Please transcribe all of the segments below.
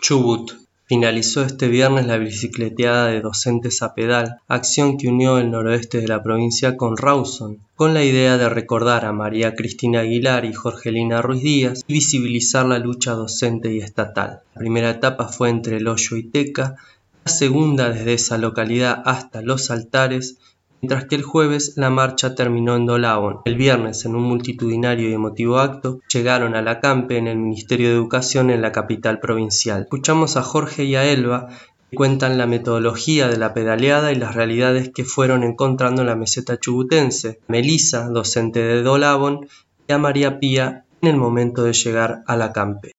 Chubut. Finalizó este viernes la bicicleteada de docentes a pedal, acción que unió el noroeste de la provincia con Rawson, con la idea de recordar a María Cristina Aguilar y Jorgelina Ruiz Díaz y visibilizar la lucha docente y estatal. La primera etapa fue entre El Hoyo y Teca, la segunda desde esa localidad hasta Los Altares, mientras que el jueves la marcha terminó en Dolaon. El viernes, en un multitudinario y emotivo acto, llegaron a la Campe en el Ministerio de Educación en la capital provincial. Escuchamos a Jorge y a Elba, que cuentan la metodología de la pedaleada y las realidades que fueron encontrando en la meseta chubutense, Melisa, docente de Dolaon, y a María Pía en el momento de llegar a la Campe.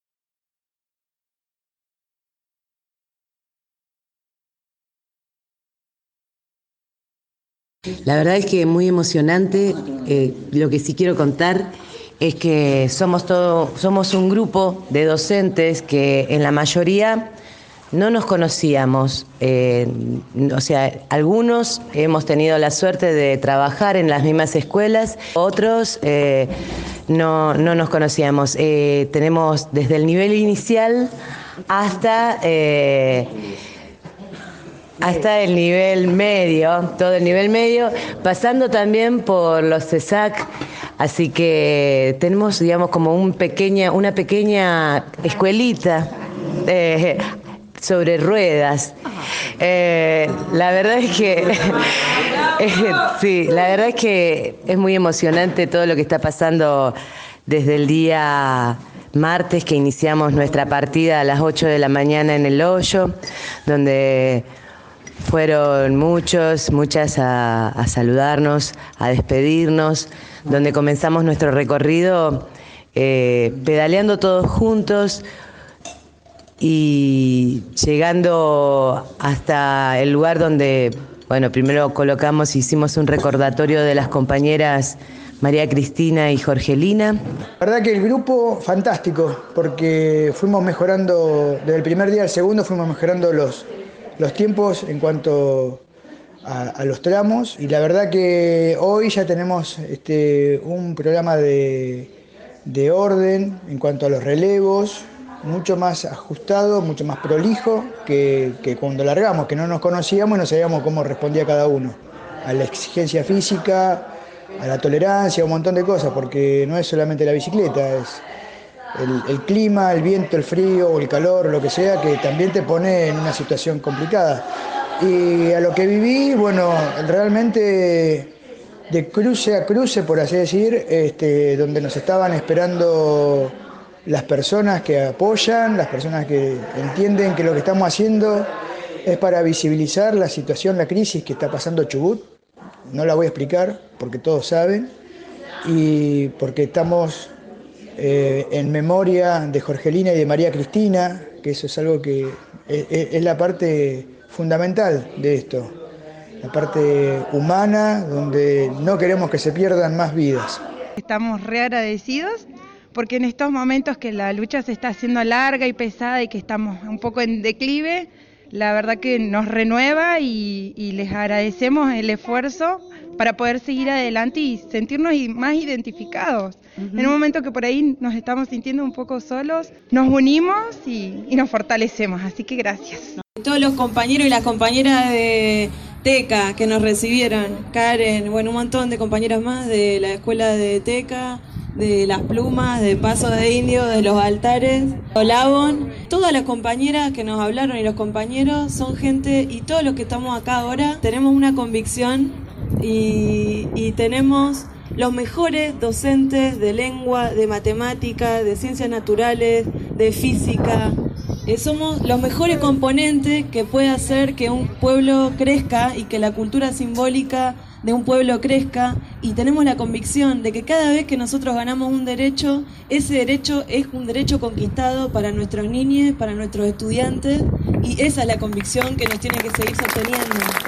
La verdad es que muy emocionante. Lo que sí quiero contar es que somos un grupo de docentes que en la mayoría no nos conocíamos. Algunos hemos tenido la suerte de trabajar en las mismas escuelas, otros no nos conocíamos. Tenemos desde el nivel inicial hasta el nivel medio, todo el nivel medio, pasando también por los CESAC, así que tenemos, digamos, como una pequeña escuelita sobre ruedas. La verdad es que sí, la verdad es que es muy emocionante todo lo que está pasando desde el día martes, que iniciamos nuestra partida a las 8 de la mañana en El Hoyo, donde fueron muchas a saludarnos, a despedirnos, donde comenzamos nuestro recorrido pedaleando todos juntos y llegando hasta el lugar donde, primero hicimos un recordatorio de las compañeras María Cristina y Jorgelina. La verdad que el grupo, fantástico, porque fuimos mejorando, desde el primer día al segundo fuimos mejorando los tiempos en cuanto a los tramos, y la verdad que hoy ya tenemos un programa de orden en cuanto a los relevos, mucho más ajustado, mucho más prolijo que cuando largamos, que no nos conocíamos y no sabíamos cómo respondía cada uno a la exigencia física, a la tolerancia, un montón de cosas, porque no es solamente la bicicleta, es el clima, el viento, el frío o el calor, lo que sea, que también te pone en una situación complicada. Y a lo que viví, realmente de cruce a cruce, por así decir, donde nos estaban esperando las personas que apoyan, las personas que entienden que lo que estamos haciendo es para visibilizar la situación, la crisis que está pasando Chubut. No la voy a explicar porque todos saben, y porque estamos en memoria de Jorgelina y de María Cristina, que eso es algo que es la parte fundamental de esto, la parte humana, donde no queremos que se pierdan más vidas. Estamos re agradecidos porque en estos momentos que la lucha se está haciendo larga y pesada y que estamos un poco en declive, la verdad que nos renueva y les agradecemos el esfuerzo para poder seguir adelante y sentirnos más identificados. En un momento que por ahí nos estamos sintiendo un poco solos, nos unimos y nos fortalecemos, así que gracias. Todos los compañeros y las compañeras de Teca que nos recibieron, Karen, un montón de compañeras más de la escuela de Teca, de Las Plumas, de Paso de Indio, de Los Altares, Dolaon. Todas las compañeras que nos hablaron y los compañeros son gente, y todos los que estamos acá ahora tenemos una convicción y tenemos los mejores docentes de lengua, de matemática, de ciencias naturales, de física. Somos los mejores componentes que puede hacer que un pueblo crezca y que la cultura simbólica de un pueblo crezca, y tenemos la convicción de que cada vez que nosotros ganamos un derecho, ese derecho es un derecho conquistado para nuestros niños, para nuestros estudiantes, y esa es la convicción que nos tiene que seguir sosteniendo.